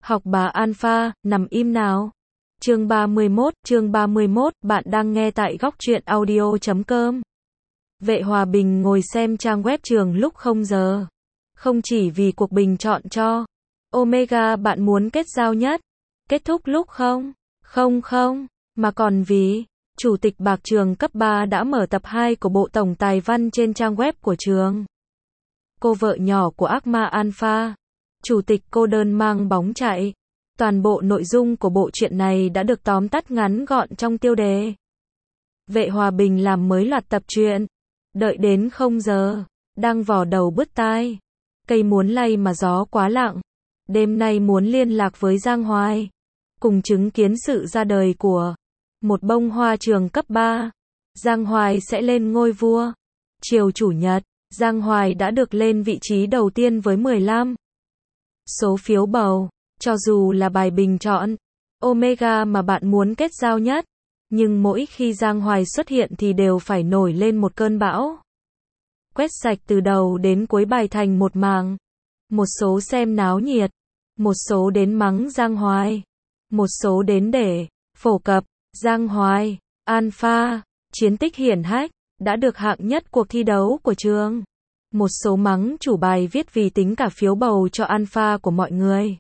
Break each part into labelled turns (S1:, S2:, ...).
S1: Học bà Alpha, nằm im nào. Chương 31, bạn đang nghe tại góc truyện audio.com. Vệ Hòa Bình ngồi xem trang web trường lúc 0 giờ. Không chỉ vì cuộc bình chọn cho Omega bạn muốn kết giao nhất, kết thúc lúc 0:00, mà còn vì Chủ tịch Bạc trường cấp 3 đã mở tập 2 của bộ tổng tài văn trên trang web của trường. Cô vợ nhỏ của ác ma Alpha, Chủ tịch cô đơn mang bóng chạy. Toàn bộ nội dung của bộ truyện này đã được tóm tắt ngắn gọn trong tiêu đề. Vệ Hòa Bình làm mới loạt tập truyện. Đợi đến 0 giờ, đang vò đầu bứt tai. Cây muốn lay mà gió quá lặng. Đêm nay muốn liên lạc với Giang Hoài, cùng chứng kiến sự ra đời của một bông hoa trường cấp 3. Giang Hoài sẽ lên ngôi vua. Chiều Chủ nhật, Giang Hoài đã được lên vị trí đầu tiên với 15 số phiếu bầu. Cho dù là bài bình chọn Omega mà bạn muốn kết giao nhất, nhưng mỗi khi Giang Hoài xuất hiện thì đều phải nổi lên một cơn bão. Quét sạch từ đầu đến cuối bài thành một mảng. Một số xem náo nhiệt, một số đến mắng Giang Hoài, một số đến để phổ cập Giang Hoài, Alpha, chiến tích hiển hách, đã được hạng nhất cuộc thi đấu của trường. Một số mắng chủ bài viết vì tính cả phiếu bầu cho Alpha của mọi người.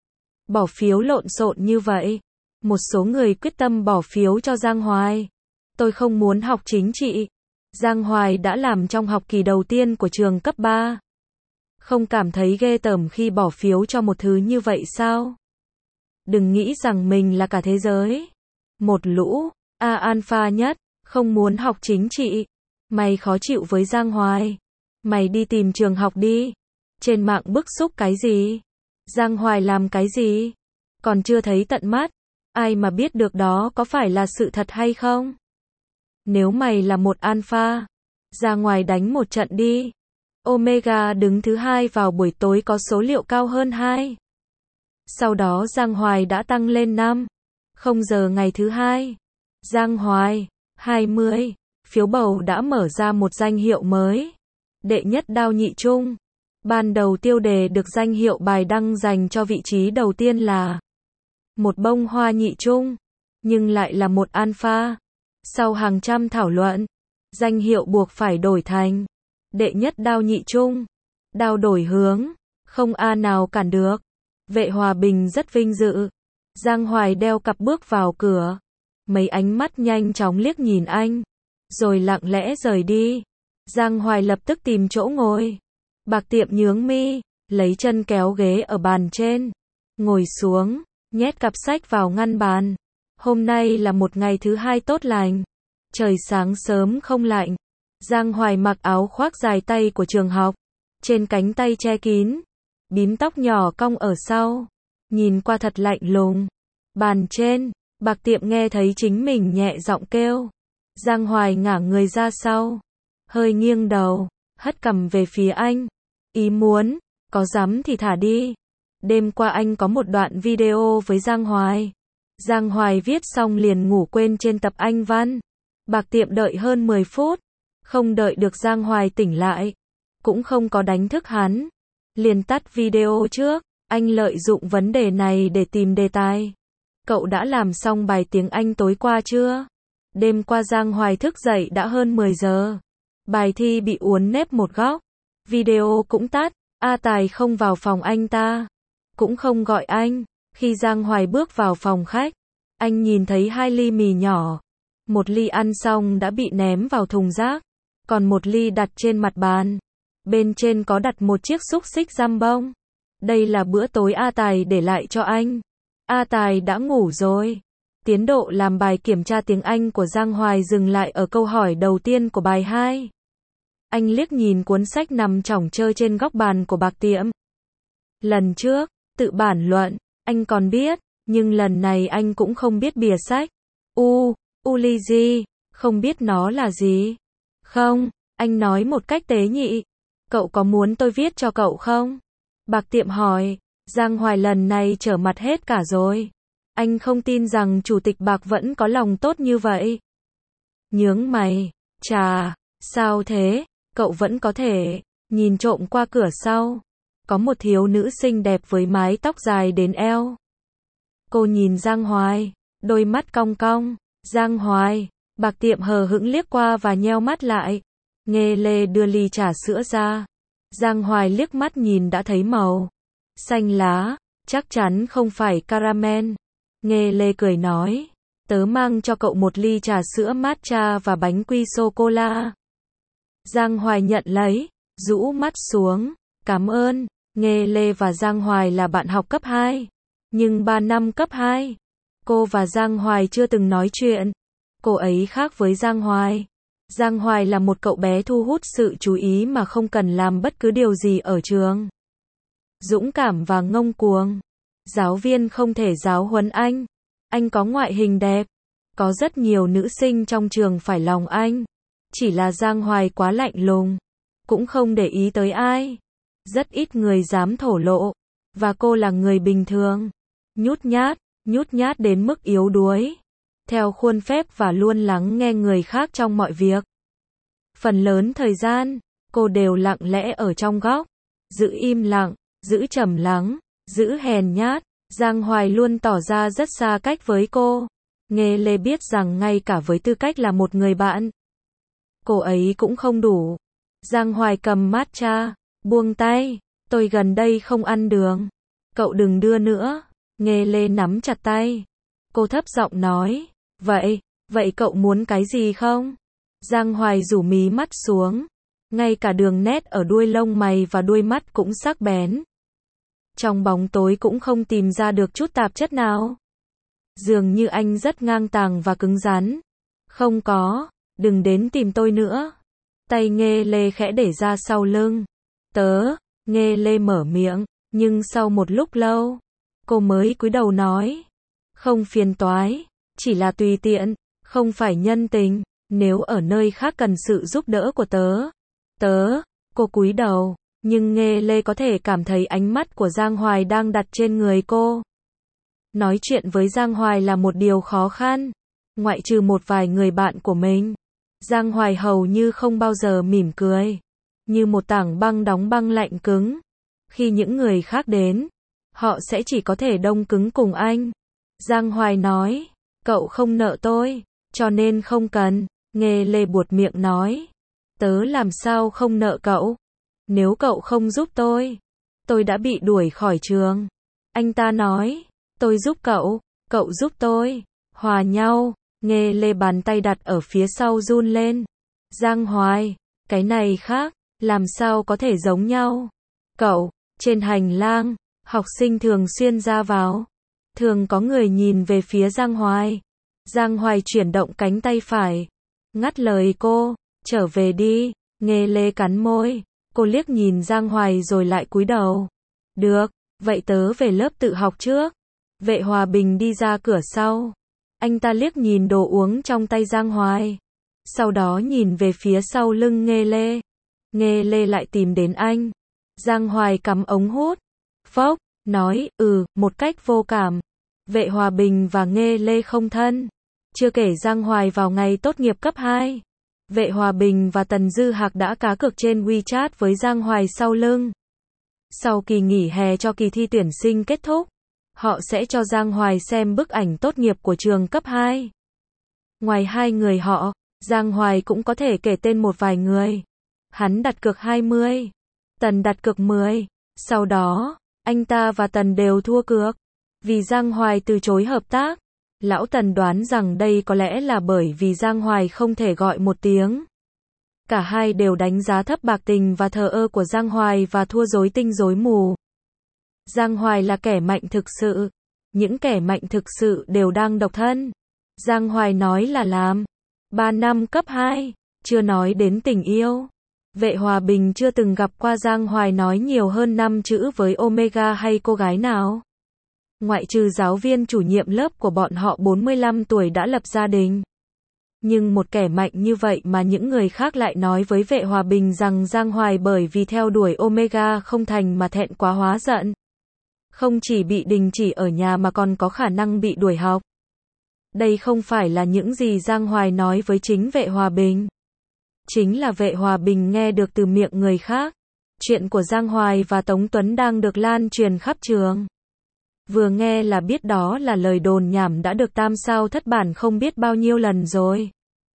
S1: Bỏ phiếu lộn xộn như vậy. Một số người quyết tâm bỏ phiếu cho Giang Hoài. Tôi không muốn học chính trị. Giang Hoài đã làm trong học kỳ đầu tiên của trường cấp 3. Không cảm thấy ghê tởm khi bỏ phiếu cho một thứ như vậy sao? Đừng nghĩ rằng mình là cả thế giới. Một lũ Alpha nhất, không muốn học chính trị. Mày khó chịu với Giang Hoài. Mày đi tìm trường học đi. Trên mạng bức xúc cái gì? Giang Hoài làm cái gì? Còn chưa thấy tận mắt. Ai mà biết được đó có phải là sự thật hay không? Nếu mày là một Alpha, ra ngoài đánh một trận đi. Omega đứng thứ 2 vào buổi tối có số liệu cao hơn 2. Sau đó Giang Hoài đã tăng lên 5. 0 giờ ngày thứ 2. Giang Hoài, 20. Phiếu bầu đã mở ra một danh hiệu mới. Đệ nhất đao nhị trung. Ban đầu tiêu đề được danh hiệu bài đăng dành cho vị trí đầu tiên là một bông hoa nhị trung, nhưng lại là một Alpha. Sau hàng trăm thảo luận, danh hiệu buộc phải đổi thành đệ nhất đao nhị trung. Đao đổi hướng, không nào cản được. Vệ Hòa Bình rất vinh dự. Giang Hoài đeo cặp bước vào cửa. Mấy ánh mắt nhanh chóng liếc nhìn anh, rồi lặng lẽ rời đi. Giang Hoài lập tức tìm chỗ ngồi. Bạc Tiệm nhướng mi, lấy chân kéo ghế ở bàn trên, ngồi xuống, nhét cặp sách vào ngăn bàn. Hôm nay là một ngày thứ 2 tốt lành. Trời sáng sớm không lạnh. Giang Hoài mặc áo khoác dài tay của trường học, trên cánh tay che kín, bím tóc nhỏ cong ở sau, nhìn qua thật lạnh lùng. Bàn trên, Bạc Tiệm nghe thấy chính mình nhẹ giọng kêu. Giang Hoài ngả người ra sau, hơi nghiêng đầu, hất cằm về phía anh. Ý muốn, có dám thì thả đi. Đêm qua anh có một đoạn video với Giang Hoài. Giang Hoài viết xong liền ngủ quên trên tập Anh văn. Bạc Tiệm đợi hơn 10 phút. Không đợi được Giang Hoài tỉnh lại. Cũng không có đánh thức hắn. Liền tắt video trước. Anh lợi dụng vấn đề này để tìm đề tài. Cậu đã làm xong bài tiếng Anh tối qua chưa? Đêm qua Giang Hoài thức dậy đã hơn 10 giờ. Bài thi bị uốn nếp một góc. Video cũng tắt. A Tài không vào phòng anh ta, cũng không gọi anh. Khi Giang Hoài bước vào phòng khách, anh nhìn thấy 2 ly mì nhỏ. Một ly ăn xong đã bị ném vào thùng rác, còn một ly đặt trên mặt bàn. Bên trên có đặt một chiếc xúc xích Jambon. Đây là bữa tối A Tài để lại cho anh. A Tài đã ngủ rồi. Tiến độ làm bài kiểm tra tiếng Anh của Giang Hoài dừng lại ở câu hỏi đầu tiên của bài 2. Anh liếc nhìn cuốn sách nằm chỏng chơ trên góc bàn của Bạc Tiệm. Lần trước, tự bản luận, anh còn biết, nhưng lần này anh cũng không biết bìa sách. Uliji, không biết nó là gì. Không, anh nói một cách tế nhị. Cậu có muốn tôi viết cho cậu không? Bạc Tiệm hỏi. Giang Hoài lần này trở mặt hết cả rồi. Anh không tin rằng Chủ tịch Bạc vẫn có lòng tốt như vậy. Nhướng mày. Chà, sao thế? Cậu vẫn có thể nhìn trộm qua cửa sau. có một thiếu nữ xinh đẹp với mái tóc dài đến eo. Cô nhìn Giang Hoài, đôi mắt cong cong. Giang Hoài, Bạc Tiệm hờ hững liếc qua và nheo mắt lại. Nghê Lê đưa ly trà sữa ra. Giang Hoài liếc mắt nhìn đã thấy màu xanh lá, chắc chắn không phải caramel. Nghê Lê cười nói, tớ mang cho cậu một ly trà sữa matcha và bánh quy sô-cô-la. Giang Hoài nhận lấy, rũ mắt xuống, cảm ơn. Nghê Lê và Giang Hoài là bạn học cấp 2, nhưng 3 năm cấp 2, cô và Giang Hoài chưa từng nói chuyện. Cô ấy khác với Giang Hoài. Giang Hoài là một cậu bé thu hút sự chú ý mà không cần làm bất cứ điều gì ở trường. Dũng cảm và ngông cuồng. Giáo viên không thể giáo huấn anh. Anh có ngoại hình đẹp. Có rất nhiều nữ sinh trong trường phải lòng anh. Chỉ là Giang Hoài quá lạnh lùng. Cũng không để ý tới ai. Rất ít người dám thổ lộ. Và cô là người bình thường. Nhút nhát đến mức yếu đuối. Theo khuôn phép và luôn lắng nghe người khác trong mọi việc. Phần lớn thời gian, cô đều lặng lẽ ở trong góc. Giữ im lặng, giữ trầm lắng, giữ hèn nhát. Giang Hoài luôn tỏ ra rất xa cách với cô. Nghê Lê biết rằng ngay cả với tư cách là một người bạn, cô ấy cũng không đủ. Giang Hoài cầm matcha, buông tay. Tôi gần đây không ăn đường. Cậu đừng đưa nữa. Nghê Lê nắm chặt tay. Cô thấp giọng nói, vậy cậu muốn cái gì không? Giang Hoài rủ mí mắt xuống. Ngay cả đường nét ở đuôi lông mày và đuôi mắt cũng sắc bén. Trong bóng tối cũng không tìm ra được chút tạp chất nào. Dường như anh rất ngang tàng và cứng rắn. Không có, đừng đến tìm tôi nữa. Tay Nghê Lê khẽ để ra sau lưng. Nghê Lê mở miệng, nhưng sau một lúc lâu, cô mới cúi đầu nói. Không phiền toái, chỉ là tùy tiện, không phải nhân tình. Nếu ở nơi khác cần sự giúp đỡ của cô cúi đầu, nhưng Nghê Lê có thể cảm thấy ánh mắt của Giang Hoài đang đặt trên người cô. Nói chuyện với Giang Hoài là một điều khó khăn, ngoại trừ một vài người bạn của mình. Giang Hoài hầu như không bao giờ mỉm cười, như một tảng băng đóng băng lạnh cứng. Khi những người khác đến, họ sẽ chỉ có thể đông cứng cùng anh. Giang Hoài nói, cậu không nợ tôi, cho nên không cần. Nghê Lê buột miệng nói, tớ làm sao không nợ cậu? Nếu cậu không giúp tôi đã bị đuổi khỏi trường. Anh ta nói, tôi giúp cậu giúp tôi, hòa nhau. Nghê Lê bàn tay đặt ở phía sau run lên. Giang Hoài, cái này khác, làm sao có thể giống nhau? Cậu, trên hành lang, học sinh thường xuyên ra vào. Thường có người nhìn về phía Giang Hoài. Giang Hoài chuyển động cánh tay phải, ngắt lời cô, trở về đi. Nghê Lê cắn môi, cô liếc nhìn Giang Hoài rồi lại cúi đầu. Được, vậy tớ về lớp tự học trước. Vệ Hòa Bình đi ra cửa sau. Anh ta liếc nhìn đồ uống trong tay Giang Hoài. Sau đó nhìn về phía sau lưng Nghê Lê. Nghê Lê lại tìm đến anh. Giang Hoài cắm ống hút. Phốc, nói, một cách vô cảm. Vệ Hòa Bình và Nghê Lê không thân. Chưa kể Giang Hoài vào ngày tốt nghiệp cấp 2. Vệ Hòa Bình và Tần Dư Hạc đã cá cược trên WeChat với Giang Hoài sau lưng. Sau kỳ nghỉ hè cho kỳ thi tuyển sinh kết thúc, họ sẽ cho Giang Hoài xem bức ảnh tốt nghiệp của trường cấp 2. Ngoài hai người họ, Giang Hoài cũng có thể kể tên một vài người. Hắn đặt cược 20, Tần đặt cược 10. Sau đó, anh ta và Tần đều thua cược. Vì Giang Hoài từ chối hợp tác. Lão Tần đoán rằng đây có lẽ là bởi vì Giang Hoài không thể gọi một tiếng. Cả hai đều đánh giá thấp bạc tình và thờ ơ của Giang Hoài và thua rối tinh rối mù. Giang Hoài là kẻ mạnh thực sự. Những kẻ mạnh thực sự đều đang độc thân. Giang Hoài nói là làm. 3 năm cấp 2, chưa nói đến tình yêu. Vệ Hòa Bình chưa từng gặp qua Giang Hoài nói nhiều hơn 5 chữ với Omega hay cô gái nào. Ngoại trừ giáo viên chủ nhiệm lớp của bọn họ 45 tuổi đã lập gia đình. Nhưng một kẻ mạnh như vậy mà những người khác lại nói với Vệ Hòa Bình rằng Giang Hoài bởi vì theo đuổi Omega không thành mà thẹn quá hóa giận. Không chỉ bị đình chỉ ở nhà mà còn có khả năng bị đuổi học. Đây không phải là những gì Giang Hoài nói với chính Vệ Hòa Bình. Chính là Vệ Hòa Bình nghe được từ miệng người khác. Chuyện của Giang Hoài và Tống Tuấn đang được lan truyền khắp trường. Vừa nghe là biết đó là lời đồn nhảm đã được tam sao thất bản không biết bao nhiêu lần rồi.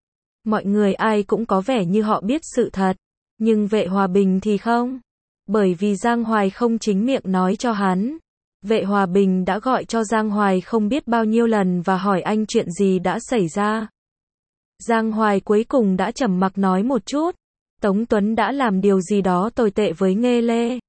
S1: Mọi người ai cũng có vẻ như họ biết sự thật, nhưng Vệ Hòa Bình thì không. Bởi vì Giang Hoài không chính miệng nói cho hắn. Vệ Hòa Bình đã gọi cho Giang Hoài không biết bao nhiêu lần và hỏi anh chuyện gì đã xảy ra. Giang Hoài cuối cùng đã trầm mặc nói một chút. Tống Tuấn đã làm điều gì đó tồi tệ với Nghê Lê.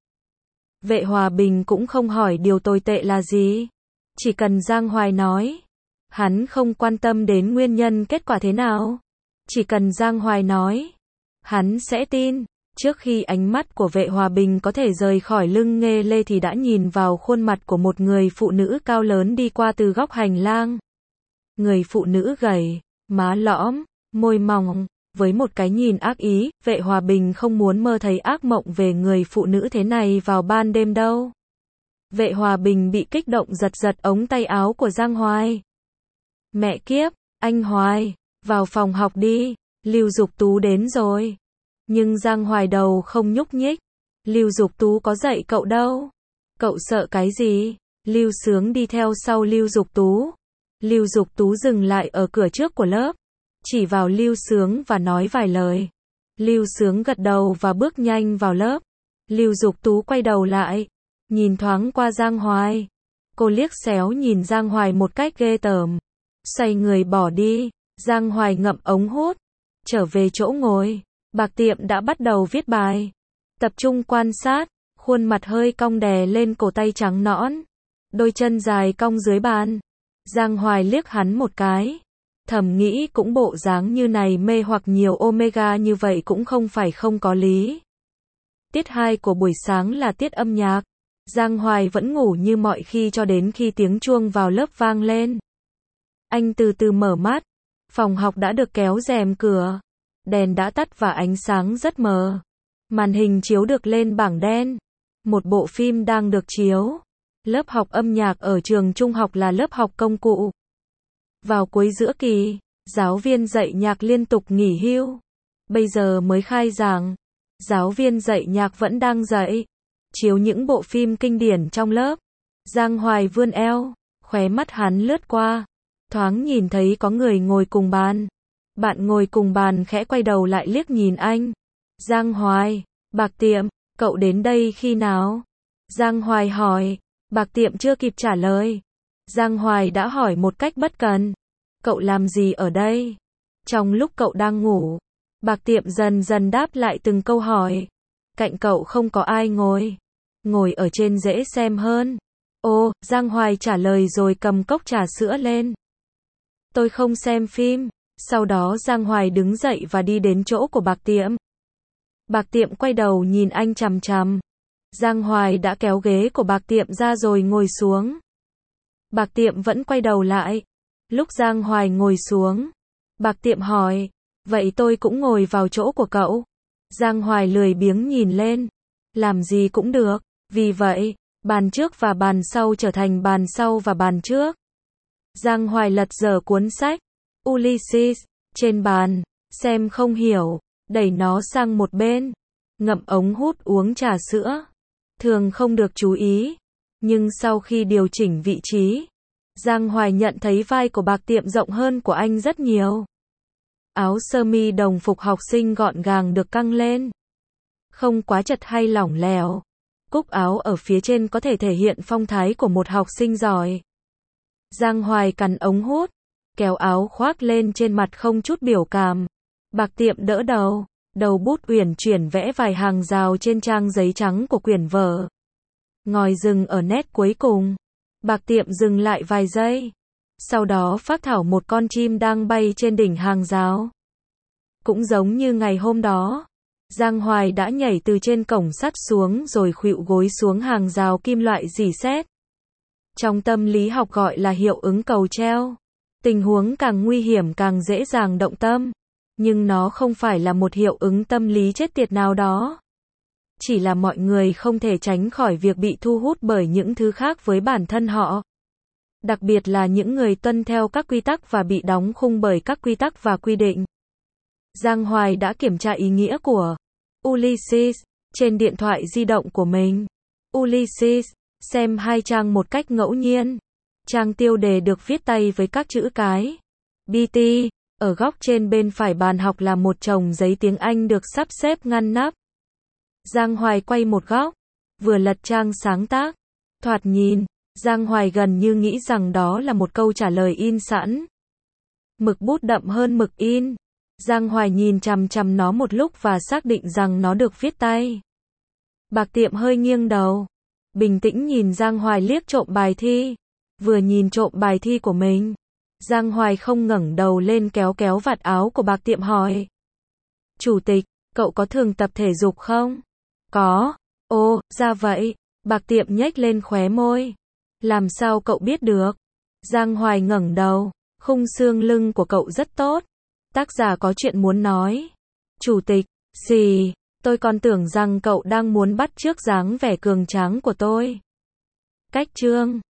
S1: Vệ Hòa Bình cũng không hỏi điều tồi tệ là gì. Chỉ cần Giang Hoài nói. Hắn không quan tâm đến nguyên nhân kết quả thế nào. Chỉ cần Giang Hoài nói. Hắn sẽ tin. Trước khi ánh mắt của Vệ Hòa Bình có thể rời khỏi lưng Nghê Lê thì đã nhìn vào khuôn mặt của một người phụ nữ cao lớn đi qua từ góc hành lang. Người phụ nữ gầy, má lõm, môi mỏng, với một cái nhìn ác ý. Vệ Hòa Bình không muốn mơ thấy ác mộng về người phụ nữ thế này vào ban đêm đâu. Vệ Hòa Bình bị kích động giật giật ống tay áo của Giang Hoài. Mẹ kiếp, anh Hoài, vào phòng học đi, Lưu Dục Tú đến rồi. Nhưng Giang Hoài đầu không nhúc nhích. Lưu Dục Tú có dạy cậu đâu. Cậu sợ cái gì? Lưu Sướng đi theo sau Lưu Dục Tú. Lưu Dục Tú dừng lại ở cửa trước của lớp, chỉ vào Lưu Sướng và nói vài lời. Lưu Sướng gật đầu và bước nhanh vào lớp. Lưu Dục Tú quay đầu lại, nhìn thoáng qua Giang Hoài. Cô liếc xéo nhìn Giang Hoài một cách ghê tởm. Xoay người bỏ đi. Giang Hoài ngậm ống hút, trở về chỗ ngồi. Bạc Tiệm đã bắt đầu viết bài. Tập trung quan sát, khuôn mặt hơi cong đè lên cổ tay trắng nõn. Đôi chân dài cong dưới bàn. Giang Hoài liếc hắn một cái. Thầm nghĩ cũng bộ dáng như này mê hoặc nhiều omega như vậy cũng không phải không có lý. Tiết 2 của buổi sáng là tiết âm nhạc. Giang Hoài vẫn ngủ như mọi khi cho đến khi tiếng chuông vào lớp vang lên. Anh từ từ mở mắt. Phòng học đã được kéo rèm cửa. Đèn đã tắt và ánh sáng rất mờ. Màn hình chiếu được lên bảng đen. Một bộ phim đang được chiếu. Lớp học âm nhạc ở trường trung học là lớp học công cụ. Vào cuối giữa kỳ, giáo viên dạy nhạc liên tục nghỉ hưu. Bây giờ mới khai giảng. Giáo viên dạy nhạc vẫn đang dạy. Chiếu những bộ phim kinh điển trong lớp. Giang Hoài vươn eo. Khóe mắt hắn lướt qua. Thoáng nhìn thấy có người ngồi cùng bàn. Bạn ngồi cùng bàn khẽ quay đầu lại liếc nhìn anh. Giang Hoài, Bạc Tiệm, cậu đến đây khi nào? Giang Hoài hỏi. Bạc Tiệm chưa kịp trả lời. Giang Hoài đã hỏi một cách bất cần. Cậu làm gì ở đây? Trong lúc cậu đang ngủ. Bạc Tiệm dần dần đáp lại từng câu hỏi. Cạnh cậu không có ai ngồi. Ngồi ở trên dễ xem hơn. Ồ, Giang Hoài trả lời rồi cầm cốc trà sữa lên. Tôi không xem phim. Sau đó Giang Hoài đứng dậy và đi đến chỗ của Bạc Tiệm. Bạc Tiệm quay đầu nhìn anh chằm chằm. Giang Hoài đã kéo ghế của Bạc Tiệm ra rồi ngồi xuống. Bạc Tiệm vẫn quay đầu lại. Lúc Giang Hoài ngồi xuống, Bạc Tiệm hỏi, vậy tôi cũng ngồi vào chỗ của cậu. Giang Hoài lười biếng nhìn lên. Làm gì cũng được. Vì vậy, bàn trước và bàn sau trở thành bàn sau và bàn trước. Giang Hoài lật dở cuốn sách Ulysses trên bàn, xem không hiểu, đẩy nó sang một bên, ngậm ống hút uống trà sữa. Thường không được chú ý, nhưng sau khi điều chỉnh vị trí, Giang Hoài nhận thấy vai của Bạc Tiệm rộng hơn của anh rất nhiều. Áo sơ mi đồng phục học sinh gọn gàng được căng lên, không quá chật hay lỏng lẻo. Cúc áo ở phía trên có thể thể hiện phong thái của một học sinh giỏi. Giang Hoài cắn ống hút, kéo áo khoác lên trên mặt không chút biểu cảm. Bạc Tiệm đỡ đầu, đầu bút uyển chuyển vẽ vài hàng rào trên trang giấy trắng của quyển vở. Ngòi dừng ở nét cuối cùng. Bạc Tiệm dừng lại vài giây. Sau đó phác thảo một con chim đang bay trên đỉnh hàng rào. Cũng giống như ngày hôm đó, Giang Hoài đã nhảy từ trên cổng sắt xuống rồi khuỵu gối xuống hàng rào kim loại rỉ sét. Trong tâm lý học gọi là hiệu ứng cầu treo. Tình huống càng nguy hiểm càng dễ dàng động tâm. Nhưng nó không phải là một hiệu ứng tâm lý chết tiệt nào đó. Chỉ là mọi người không thể tránh khỏi việc bị thu hút bởi những thứ khác với bản thân họ. Đặc biệt là những người tuân theo các quy tắc và bị đóng khung bởi các quy tắc và quy định. Giang Hoài đã kiểm tra ý nghĩa của Ulysses. trên điện thoại di động của mình. Ulysses, xem hai trang một cách ngẫu nhiên. Trang tiêu đề được viết tay với các chữ cái. BT, ở góc trên bên phải bàn học là một chồng giấy tiếng Anh được sắp xếp ngăn nắp. Giang Hoài quay một góc, vừa lật trang sáng tác. Thoạt nhìn, Giang Hoài gần như nghĩ rằng đó là một câu trả lời in sẵn. Mực bút đậm hơn mực in. Giang Hoài nhìn chằm chằm nó một lúc và xác định rằng nó được viết tay. Bạc Tiệm hơi nghiêng đầu, bình tĩnh nhìn Giang Hoài liếc trộm bài thi. Vừa nhìn trộm bài thi của mình, Giang Hoài không ngẩng đầu lên kéo kéo vạt áo của Bạc Tiệm hỏi. Chủ tịch, cậu có thường tập thể dục không? Có. Ồ, ra vậy. Bạc Tiệm nhếch lên khóe môi. Làm sao cậu biết được? Giang Hoài ngẩng đầu, khung xương lưng của cậu rất tốt. Tác giả có chuyện muốn nói. Chủ tịch, xì, tôi còn tưởng rằng cậu đang muốn bắt chước dáng vẻ cường tráng của tôi. Cách chương